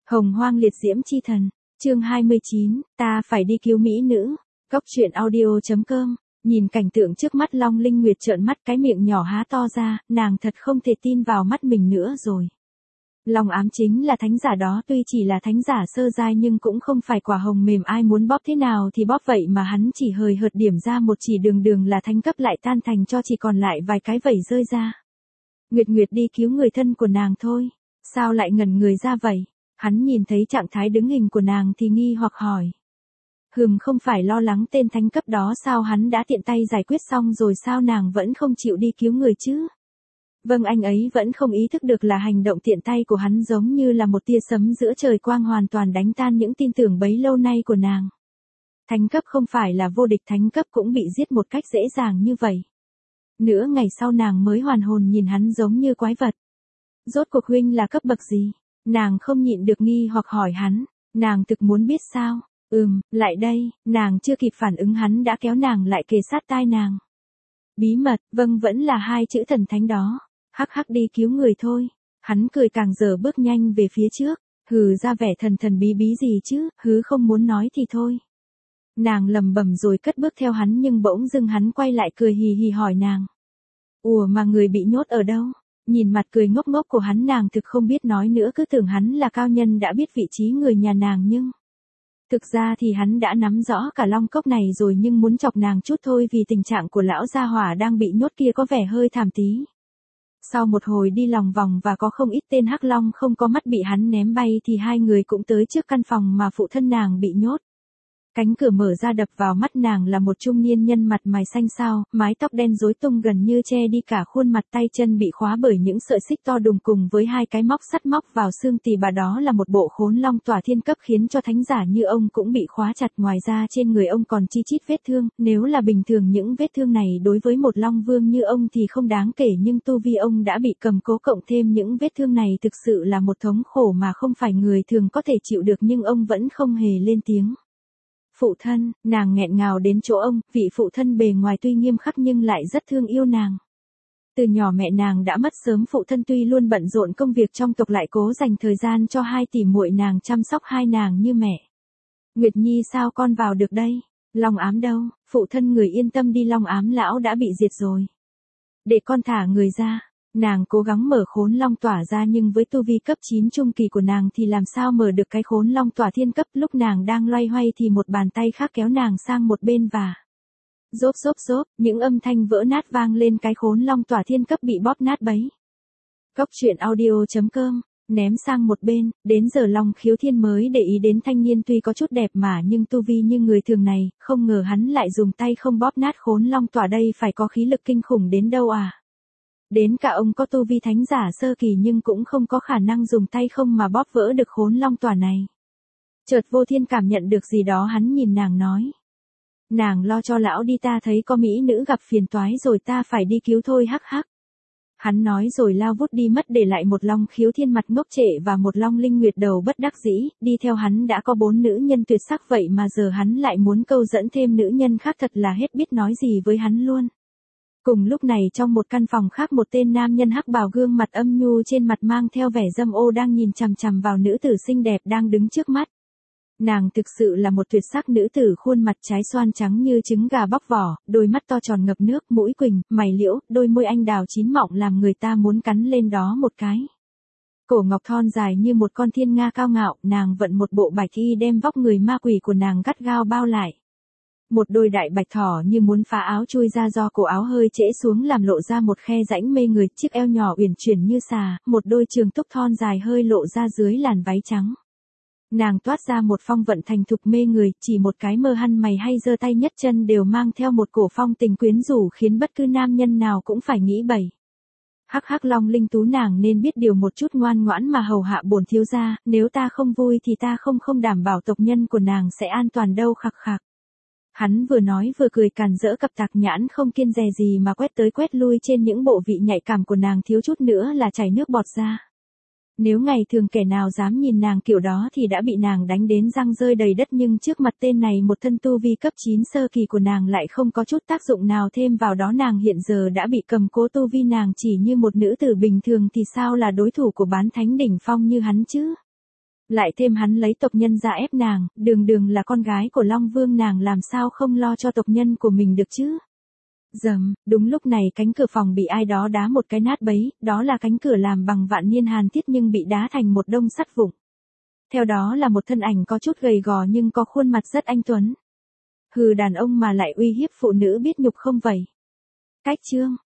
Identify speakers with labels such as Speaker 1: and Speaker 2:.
Speaker 1: Hồng hoang liệt diễm chi thần, chương 29, ta phải đi cứu mỹ nữ. Cốc truyện audio.com, nhìn cảnh tượng trước mắt Long Linh Nguyệt trợn mắt cái miệng nhỏ há to ra, nàng thật không thể tin vào mắt mình nữa rồi. Long Ám chính là thánh giả đó, tuy chỉ là thánh giả sơ giai nhưng cũng không phải quả hồng mềm ai muốn bóp thế nào thì bóp, vậy mà hắn chỉ hời hợt điểm ra một chỉ đường là thánh cấp lại tan thành cho chỉ còn lại vài cái vẩy rơi ra. Nguyệt Nguyệt đi cứu người thân của nàng thôi, sao lại ngẩn người ra vậy? Hắn nhìn thấy trạng thái đứng hình của nàng thì nghi hoặc hỏi. Không phải lo lắng tên thánh cấp đó sao, hắn đã tiện tay giải quyết xong rồi sao nàng vẫn không chịu đi cứu người chứ? Vâng, anh ấy vẫn không ý thức được là hành động tiện tay của hắn giống như là một tia sấm giữa trời quang, hoàn toàn đánh tan những tin tưởng bấy lâu nay của nàng. Thánh cấp không phải là vô địch, thánh cấp cũng bị giết một cách dễ dàng như vậy. Nửa ngày sau nàng mới hoàn hồn nhìn hắn giống như quái vật. Rốt cuộc huynh là cấp bậc gì? Nàng không nhịn được nghi hoặc hỏi hắn, nàng thực muốn biết sao? Lại đây, nàng chưa kịp phản ứng hắn đã kéo nàng lại kề sát tai nàng. Bí mật, vâng, vẫn là hai chữ thần thánh đó. Hắc hắc, đi cứu người thôi. Hắn cười càng giờ bước nhanh về phía trước, ra vẻ thần bí gì chứ, không muốn nói thì thôi. Nàng lầm bầm rồi cất bước theo hắn, nhưng bỗng dưng hắn quay lại cười hì hì hỏi nàng. Ủa mà người bị nhốt ở đâu? Nhìn mặt cười ngốc ngốc của hắn nàng thực không biết nói nữa, cứ tưởng hắn là cao nhân đã biết vị trí người nhà nàng, nhưng thực ra thì hắn đã nắm rõ cả Long Cốc này rồi, nhưng muốn chọc nàng chút thôi vì tình trạng của lão gia hỏa đang bị nhốt kia có vẻ hơi thảm tí. Sau một hồi đi lòng vòng và có không ít tên hắc long không có mắt bị hắn ném bay thì hai người cũng tới trước căn phòng mà phụ thân nàng bị nhốt. Cánh cửa mở ra, đập vào mắt nàng là một trung niên nhân mặt mày xanh xao, mái tóc đen rối tung gần như che đi cả khuôn mặt, tay chân bị khóa bởi những sợi xích to đùng cùng với hai cái móc sắt móc vào xương tỳ bà, đó là một bộ khốn long tỏa thiên cấp khiến cho thánh giả như ông cũng bị khóa chặt, ngoài ra trên người ông còn chi chít vết thương, nếu là bình thường những vết thương này đối với một long vương như ông thì không đáng kể, nhưng tu vi ông đã bị cầm cố cộng thêm những vết thương này thực sự là một thống khổ mà không phải người thường có thể chịu được, nhưng ông vẫn không hề lên tiếng. Phụ thân, nàng nghẹn ngào đến chỗ ông, vị phụ thân bề ngoài tuy nghiêm khắc nhưng lại rất thương yêu nàng. Từ nhỏ mẹ nàng đã mất sớm, phụ thân tuy luôn bận rộn công việc trong tộc lại cố dành thời gian cho hai tỷ muội nàng, chăm sóc hai nàng như mẹ. Nguyệt Nhi, sao con vào được đây? Long Ám đâu? Phụ thân người yên tâm đi, Long Ám lão đã bị diệt rồi. Để con thả người ra. Nàng cố gắng mở khốn long tỏa ra nhưng với tu vi cấp 9 trung kỳ của nàng thì làm sao mở được cái khốn long tỏa thiên cấp. Lúc nàng đang loay hoay thì một bàn tay khác kéo nàng sang một bên và rốp, những âm thanh vỡ nát vang lên, cái khốn long tỏa thiên cấp bị bóp nát bấy. Cốc truyện audio.com, ném sang một bên, đến giờ Long Khiếu Thiên mới để ý đến thanh niên tuy có chút đẹp mà nhưng tu vi như người thường này, không ngờ hắn lại dùng tay không bóp nát khốn long tỏa, đây phải có khí lực kinh khủng đến đâu à. Đến cả ông có tu vi thánh giả sơ kỳ nhưng cũng không có khả năng dùng tay không mà bóp vỡ được khốn long tỏa này. Chợt Vô Thiên cảm nhận được gì đó, hắn nhìn nàng nói. Nàng lo cho lão đi, ta thấy có mỹ nữ gặp phiền toái rồi, ta phải đi cứu thôi, hắc hắc. Hắn nói rồi lao vút đi mất, để lại một Long Khiếu Thiên mặt ngốc trệ và một Long Linh Nguyệt đầu bất đắc dĩ. Đi theo hắn đã có 4 nữ nhân tuyệt sắc, vậy mà giờ hắn lại muốn câu dẫn thêm nữ nhân khác, thật là hết biết nói gì với hắn luôn. Cùng lúc này trong một căn phòng khác, một tên nam nhân hắc bào gương mặt âm nhu, trên mặt mang theo vẻ dâm ô đang nhìn chằm chằm vào nữ tử xinh đẹp đang đứng trước mắt. Nàng thực sự là một tuyệt sắc nữ tử, khuôn mặt trái xoan trắng như trứng gà bóc vỏ, đôi mắt to tròn ngập nước, mũi quỳnh, mày liễu, đôi môi anh đào chín mọng làm người ta muốn cắn lên đó một cái. Cổ ngọc thon dài như một con thiên nga cao ngạo, nàng vận một bộ bạch y đem vóc người ma quỷ của nàng gắt gao bao lại. Một đôi đại bạch thỏ như muốn phá áo chui ra, do cổ áo hơi trễ xuống làm lộ ra một khe rãnh mê người, chiếc eo nhỏ uyển chuyển như xà, một đôi trường túc thon dài hơi lộ ra dưới làn váy trắng. Nàng toát ra một phong vận thành thục mê người, chỉ một cái mơ hăn mày hay giơ tay nhất chân đều mang theo một cổ phong tình quyến rũ khiến bất cứ nam nhân nào cũng phải nghĩ bậy. Hắc hắc, Long Linh Tú, nàng nên biết điều một chút, ngoan ngoãn mà hầu hạ bổn thiếu gia, nếu ta không vui thì ta không đảm bảo tộc nhân của nàng sẽ an toàn đâu, khặc khặc. Hắn vừa nói vừa cười càn rỡ, cặp tạc nhãn không kiêng dè gì mà quét tới quét lui trên những bộ vị nhạy cảm của nàng, thiếu chút nữa là chảy nước bọt ra. Nếu ngày thường kẻ nào dám nhìn nàng kiểu đó thì đã bị nàng đánh đến răng rơi đầy đất, nhưng trước mặt tên này một thân tu vi cấp 9 sơ kỳ của nàng lại không có chút tác dụng nào, thêm vào đó nàng hiện giờ đã bị cầm cố, tu vi nàng chỉ như một nữ tử bình thường thì sao là đối thủ của bán thánh đỉnh phong như hắn chứ. Lại thêm hắn lấy tộc nhân ra ép nàng, đường đường là con gái của Long Vương nàng làm sao không lo cho tộc nhân của mình được chứ. Dầm, đúng lúc này cánh cửa phòng bị ai đó đá một cái nát bấy, đó là cánh cửa làm bằng vạn niên hàn thiết nhưng bị đá thành một đông sắt vụn. Theo đó là một thân ảnh có chút gầy gò nhưng có khuôn mặt rất anh tuấn. Hừ, đàn ông mà lại uy hiếp phụ nữ biết nhục không vậy. Cách chương